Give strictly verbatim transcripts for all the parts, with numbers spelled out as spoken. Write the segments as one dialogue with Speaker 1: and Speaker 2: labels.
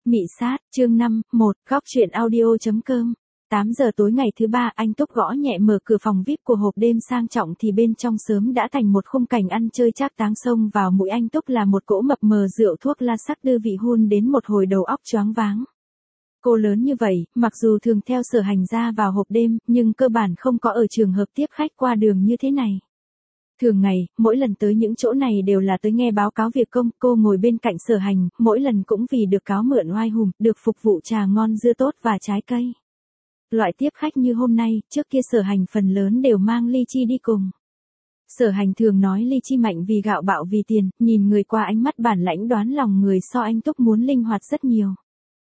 Speaker 1: Mị sát, chương năm, một, góc truyện audio.com. tám giờ tối ngày thứ ba, anh Túc gõ nhẹ mở cửa phòng vi ai pi của hộp đêm sang trọng thì bên trong sớm đã thành một khung cảnh ăn chơi trác táng. Xông vào mũi anh Túc là một cỗ mập mờ rượu thuốc la sắc đưa vị hun đến một hồi đầu óc choáng váng. Cô lớn như vậy, mặc dù thường theo Sở Hành ra vào hộp đêm, nhưng cơ bản không có ở trường hợp tiếp khách qua đường như thế này. Thường ngày, mỗi lần tới những chỗ này đều là tới nghe báo cáo việc công, cô ngồi bên cạnh Sở Hành, mỗi lần cũng vì được cáo mượn oai hùm, được phục vụ trà ngon dưa tốt và trái cây. Loại tiếp khách như hôm nay, trước kia Sở Hành phần lớn đều mang ly chi đi cùng. Sở Hành thường nói ly chi mạnh vì gạo bạo vì tiền, nhìn người qua ánh mắt bản lãnh đoán lòng người so anh Túc muốn linh hoạt rất nhiều.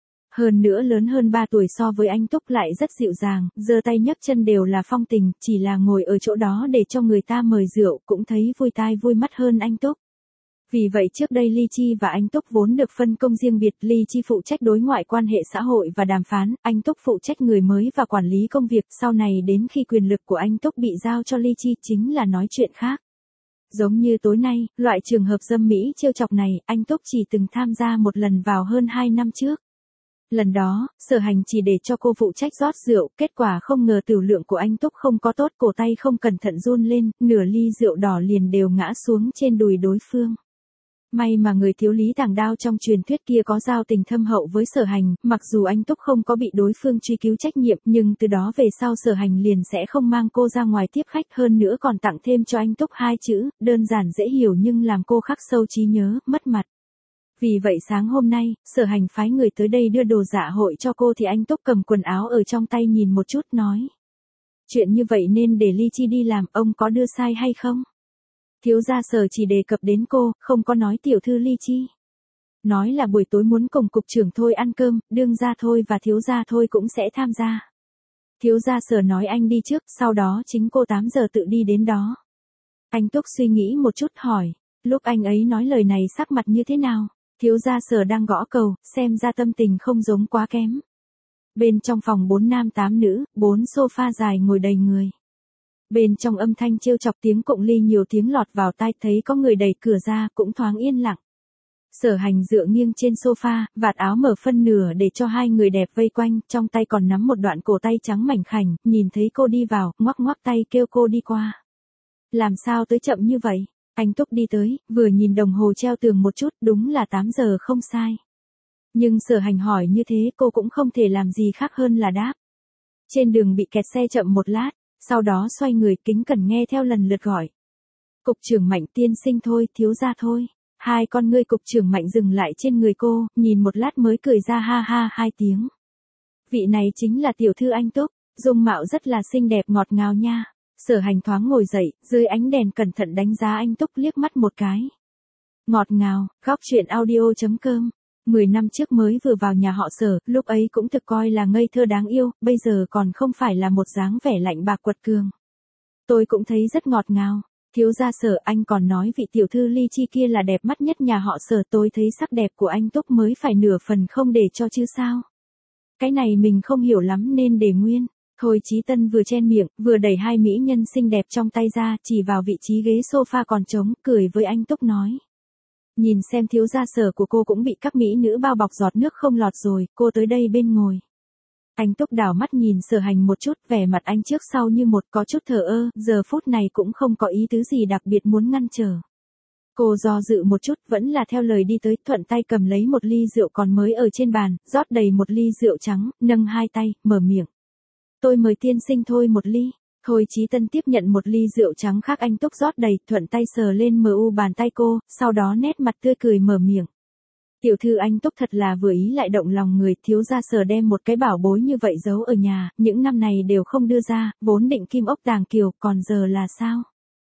Speaker 1: Hơn nữa lớn hơn ba tuổi so với anh Túc lại rất dịu dàng, giơ tay nhấc chân đều là phong tình, chỉ là ngồi ở chỗ đó để cho người ta mời rượu cũng thấy vui tai vui mắt hơn anh Túc. Vì vậy trước đây Ly Chi và anh Túc vốn được phân công riêng biệt, Ly Chi phụ trách đối ngoại quan hệ xã hội và đàm phán, anh Túc phụ trách người mới và quản lý công việc, sau này đến khi quyền lực của anh Túc bị giao cho Ly Chi chính là nói chuyện khác. Giống như tối nay, loại trường hợp dâm mỹ trêu chọc này, anh Túc chỉ từng tham gia một lần vào hơn hai năm trước. Lần đó, Sở Hành chỉ để cho cô phụ trách rót rượu, kết quả không ngờ tiểu lượng của anh Túc không có tốt, cổ tay không cẩn thận run lên, nửa ly rượu đỏ liền đều ngã xuống trên đùi đối phương. May mà người thiếu lý tàng đao trong truyền thuyết kia có giao tình thâm hậu với Sở Hành, mặc dù anh Túc không có bị đối phương truy cứu trách nhiệm, nhưng từ đó về sau Sở Hành liền sẽ không mang cô ra ngoài tiếp khách, hơn nữa còn tặng thêm cho anh Túc hai chữ, đơn giản dễ hiểu nhưng làm cô khắc sâu trí nhớ, mất mặt. Vì vậy sáng hôm nay, Sở Hành phái người tới đây đưa đồ dạ hội cho cô thì anh Túc cầm quần áo ở trong tay nhìn một chút nói. Chuyện như vậy nên để Ly Chi đi làm, ông có đưa sai hay không? Thiếu gia Sở chỉ đề cập đến cô, không có nói tiểu thư Ly Chi. Nói là buổi tối muốn cùng cục trưởng Thôi ăn cơm, đương gia Thôi và thiếu gia Thôi cũng sẽ tham gia. Thiếu gia Sở nói anh đi trước, sau đó chính cô tám giờ tự đi đến đó. Anh Túc suy nghĩ một chút hỏi, lúc anh ấy nói lời này sắc mặt như thế nào? Thiếu gia Sở đang gõ cầu, xem ra tâm tình không giống quá kém. Bên trong phòng bốn nam tám nữ, bốn sofa dài ngồi đầy người. Bên trong âm thanh trêu chọc tiếng cụng ly nhiều tiếng lọt vào tai, thấy có người đẩy cửa ra cũng thoáng yên lặng. Sở Hành dựa nghiêng trên sofa, vạt áo mở phân nửa để cho hai người đẹp vây quanh, trong tay còn nắm một đoạn cổ tay trắng mảnh khảnh, nhìn thấy cô đi vào, ngoắc ngoắc tay kêu cô đi qua. Làm sao tới chậm như vậy? Anh Túc đi tới, vừa nhìn đồng hồ treo tường một chút, đúng là tám giờ không sai. Nhưng Sở Hành hỏi như thế cô cũng không thể làm gì khác hơn là đáp. Trên đường bị kẹt xe chậm một lát, sau đó xoay người kính cẩn nghe theo lần lượt gọi. Cục trưởng Mạnh tiên sinh Thôi, thiếu gia Thôi. Hai con ngươi cục trưởng Mạnh dừng lại trên người cô, nhìn một lát mới cười ra ha ha hai tiếng. Vị này chính là tiểu thư anh Túc, dung mạo rất là xinh đẹp ngọt ngào nha. Sở Hành thoáng ngồi dậy, dưới ánh đèn cẩn thận đánh giá anh Túc liếc mắt một cái. Ngọt ngào, góc truyện audio.com. Mười năm trước mới vừa vào nhà họ Sở, lúc ấy cũng thực coi là ngây thơ đáng yêu, bây giờ còn không phải là một dáng vẻ lạnh bạc quật cường. Tôi cũng thấy rất ngọt ngào. Thiếu gia Sở, anh còn nói vị tiểu thư Ly Chi kia là đẹp mắt nhất nhà họ Sở, tôi thấy sắc đẹp của anh Túc mới phải nửa phần không để cho chứ sao. Cái này mình không hiểu lắm nên để nguyên. Thôi Chí Tân vừa chen miệng, vừa đẩy hai mỹ nhân xinh đẹp trong tay ra, chỉ vào vị trí ghế sofa còn trống, cười với anh Túc nói. Nhìn xem thiếu gia Sở của cô cũng bị các mỹ nữ bao bọc giọt nước không lọt rồi, cô tới đây bên ngồi. Anh Túc đảo mắt nhìn Sở Hành một chút, vẻ mặt anh trước sau như một có chút thờ ơ, giờ phút này cũng không có ý tứ gì đặc biệt muốn ngăn trở. Cô do dự một chút, vẫn là theo lời đi tới, thuận tay cầm lấy một ly rượu còn mới ở trên bàn, rót đầy một ly rượu trắng, nâng hai tay, mở miệng. Tôi mời tiên sinh Thôi một ly. Thôi Chí Tân tiếp nhận một ly rượu trắng khác anh Túc rót đầy, thuận tay sờ lên mờ u bàn tay cô, sau đó nét mặt tươi cười mở miệng. Tiểu thư anh Túc thật là vừa ý lại động lòng người, thiếu gia Sở đem một cái bảo bối như vậy giấu ở nhà, những năm này đều không đưa ra, vốn định kim ốc tàng kiều, còn giờ là sao?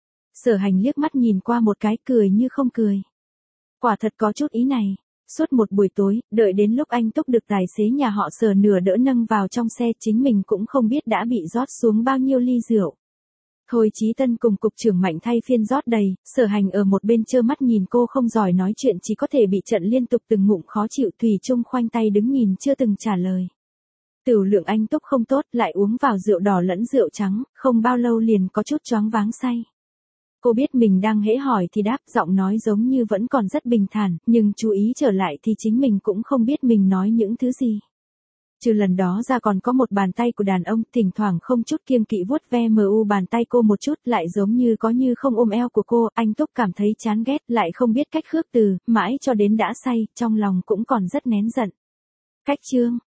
Speaker 1: Sở Hành liếc mắt nhìn qua một cái, cười như không cười. Quả thật có chút ý này. Suốt một buổi tối, đợi đến lúc anh Túc được tài xế nhà họ Sở nửa đỡ nâng vào trong xe, chính mình cũng không biết đã bị rót xuống bao nhiêu ly rượu. Thôi Chí Tân cùng cục trưởng Mạnh thay phiên rót đầy, Sở Hành ở một bên trơ mắt nhìn cô không giỏi nói chuyện, chỉ có thể bị trận liên tục từng ngụm khó chịu, thủy chung khoanh tay đứng nhìn chưa từng trả lời. Tửu lượng anh Túc không tốt, lại uống vào rượu đỏ lẫn rượu trắng, không bao lâu liền có chút choáng váng say. Cô biết mình đang hễ hỏi thì đáp, giọng nói giống như vẫn còn rất bình thản, nhưng chú ý trở lại thì chính mình cũng không biết mình nói những thứ gì. Trừ lần đó ra còn có một bàn tay của đàn ông, thỉnh thoảng không chút kiêng kỵ vuốt ve mờ u bàn tay cô một chút, lại giống như có như không ôm eo của cô, anh Túc cảm thấy chán ghét, lại không biết cách khước từ, mãi cho đến đã say, trong lòng cũng còn rất nén giận. Cách chương